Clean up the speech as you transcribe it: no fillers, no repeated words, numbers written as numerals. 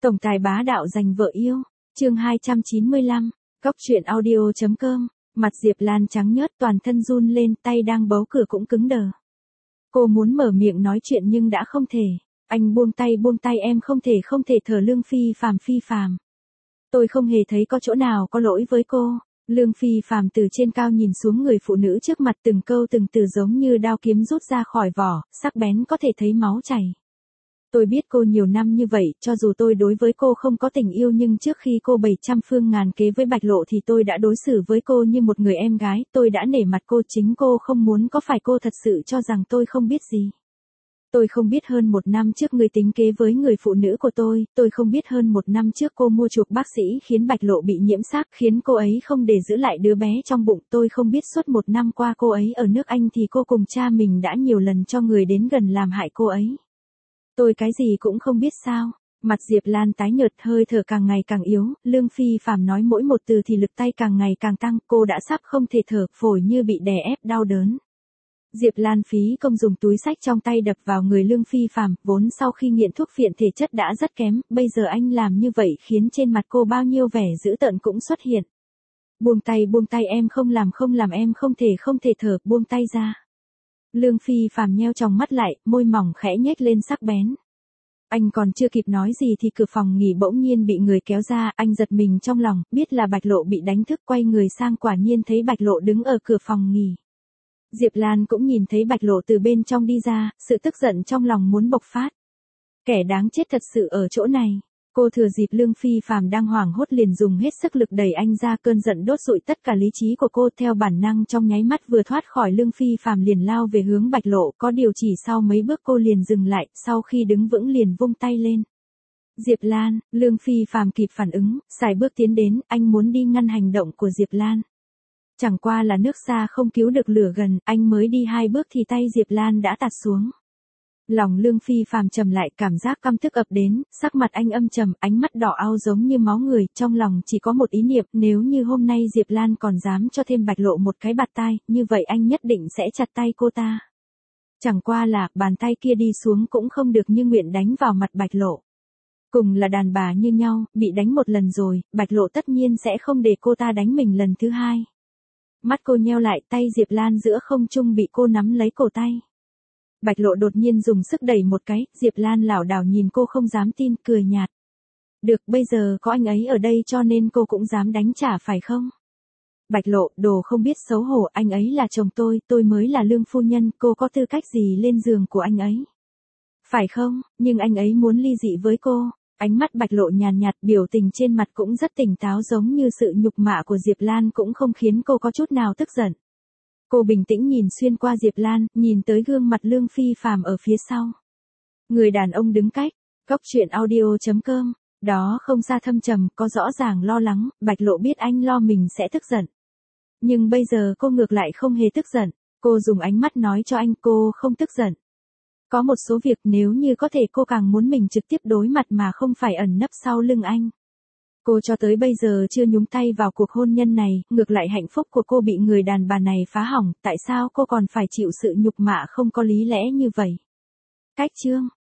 Tổng tài bá đạo giành vợ yêu, chương 295, Góc truyện audio.com, mặt Diệp Lan trắng nhớt toàn thân run lên, tay đang bấu cửa cũng cứng đờ. Cô muốn mở miệng nói chuyện nhưng đã không thể. Anh buông tay, em không thể thở. Lương Phi Phàm. Tôi không hề thấy có chỗ nào có lỗi với cô. Lương Phi Phàm từ trên cao nhìn xuống người phụ nữ trước mặt, từng câu từng từ giống như đao kiếm rút ra khỏi vỏ, sắc bén có thể thấy máu chảy. Tôi biết cô nhiều năm như vậy, cho dù tôi đối với cô không có tình yêu nhưng trước khi cô 700 phương ngàn kế với Bạch Lộ thì tôi đã đối xử với cô như một người em gái, tôi đã nể mặt cô, chính cô không muốn, có phải cô thật sự cho rằng tôi không biết gì? Tôi không biết hơn một năm trước ngươi tính kế với người phụ nữ của tôi không biết hơn một năm trước cô mua chuộc bác sĩ khiến Bạch Lộ bị nhiễm xác, khiến cô ấy không để giữ lại đứa bé trong bụng, tôi không biết suốt một năm qua cô ấy ở nước Anh thì cô cùng cha mình đã nhiều lần cho người đến gần làm hại cô ấy. Tôi cái gì cũng không biết sao? Mặt Diệp Lan tái nhợt, hơi thở càng ngày càng yếu, Lương Phi Phàm nói mỗi một từ thì lực tay càng ngày càng tăng, cô đã sắp không thể thở, phổi như bị đè ép đau đớn. Diệp Lan phí công dùng túi xách trong tay đập vào người Lương Phi Phàm, vốn sau khi nghiện thuốc phiện thể chất đã rất kém, bây giờ anh làm như vậy khiến trên mặt cô bao nhiêu vẻ dữ tợn cũng xuất hiện. Buông tay, em không làm, em không thể thở, buông tay ra. Lương Phi Phàm nheo tròng mắt lại, môi mỏng khẽ nhếch lên sắc bén. Anh còn chưa kịp nói gì thì cửa phòng nghỉ bỗng nhiên bị người kéo ra, anh giật mình trong lòng, biết là Bạch Lộ bị đánh thức, quay người sang quả nhiên thấy Bạch Lộ đứng ở cửa phòng nghỉ. Diệp Lan cũng nhìn thấy Bạch Lộ từ bên trong đi ra, sự tức giận trong lòng muốn bộc phát. Kẻ đáng chết thật sự ở chỗ này. Cô thừa dịp Lương Phi Phàm đang hoảng hốt liền dùng hết sức lực đẩy anh ra, cơn giận đốt rụi tất cả lý trí của cô, theo bản năng trong nháy mắt vừa thoát khỏi Lương Phi Phàm liền lao về hướng Bạch Lộ, có điều chỉ sau mấy bước cô liền dừng lại, sau khi đứng vững liền vung tay lên. Diệp Lan, Lương Phi Phàm kịp phản ứng, sải bước tiến đến, anh muốn đi ngăn hành động của Diệp Lan. Chẳng qua là nước xa không cứu được lửa gần, anh mới đi 2 bước thì tay Diệp Lan đã tạt xuống. Lòng Lương Phi Phàm trầm lại, cảm giác căm tức ập đến, sắc mặt anh âm trầm, ánh mắt đỏ ao giống như máu người, trong lòng chỉ có một ý niệm, nếu như hôm nay Diệp Lan còn dám cho thêm Bạch Lộ một cái bạt tai, như vậy anh nhất định sẽ chặt tay cô ta. Chẳng qua là, bàn tay kia đi xuống cũng không được như nguyện đánh vào mặt Bạch Lộ. Cùng là đàn bà như nhau, bị đánh một lần rồi, Bạch Lộ tất nhiên sẽ không để cô ta đánh mình lần thứ hai. Mắt cô nheo lại, tay Diệp Lan giữa không trung bị cô nắm lấy cổ tay. Bạch Lộ đột nhiên dùng sức đẩy một cái, Diệp Lan lảo đảo nhìn cô không dám tin, cười nhạt. Được, bây giờ có anh ấy ở đây cho nên cô cũng dám đánh trả phải không? Bạch Lộ, đồ không biết xấu hổ, anh ấy là chồng tôi mới là Lương phu nhân, cô có tư cách gì lên giường của anh ấy? Phải không, nhưng anh ấy muốn ly dị với cô. Ánh mắt Bạch Lộ nhàn nhạt, biểu tình trên mặt cũng rất tỉnh táo, giống như sự nhục mạ của Diệp Lan cũng không khiến cô có chút nào tức giận. Cô bình tĩnh nhìn xuyên qua Diệp Lan, nhìn tới gương mặt Lương Phi Phàm ở phía sau. Người đàn ông đứng cách, Góc truyện audio.com, đó không xa thâm trầm, có rõ ràng lo lắng, Bạch Lộ biết anh lo mình sẽ tức giận. Nhưng bây giờ cô ngược lại không hề tức giận, cô dùng ánh mắt nói cho anh cô không tức giận. Có một số việc nếu như có thể cô càng muốn mình trực tiếp đối mặt mà không phải ẩn nấp sau lưng anh. Cô cho tới bây giờ chưa nhúng tay vào cuộc hôn nhân này, ngược lại hạnh phúc của cô bị người đàn bà này phá hỏng, tại sao cô còn phải chịu sự nhục mạ không có lý lẽ như vậy? Cách chương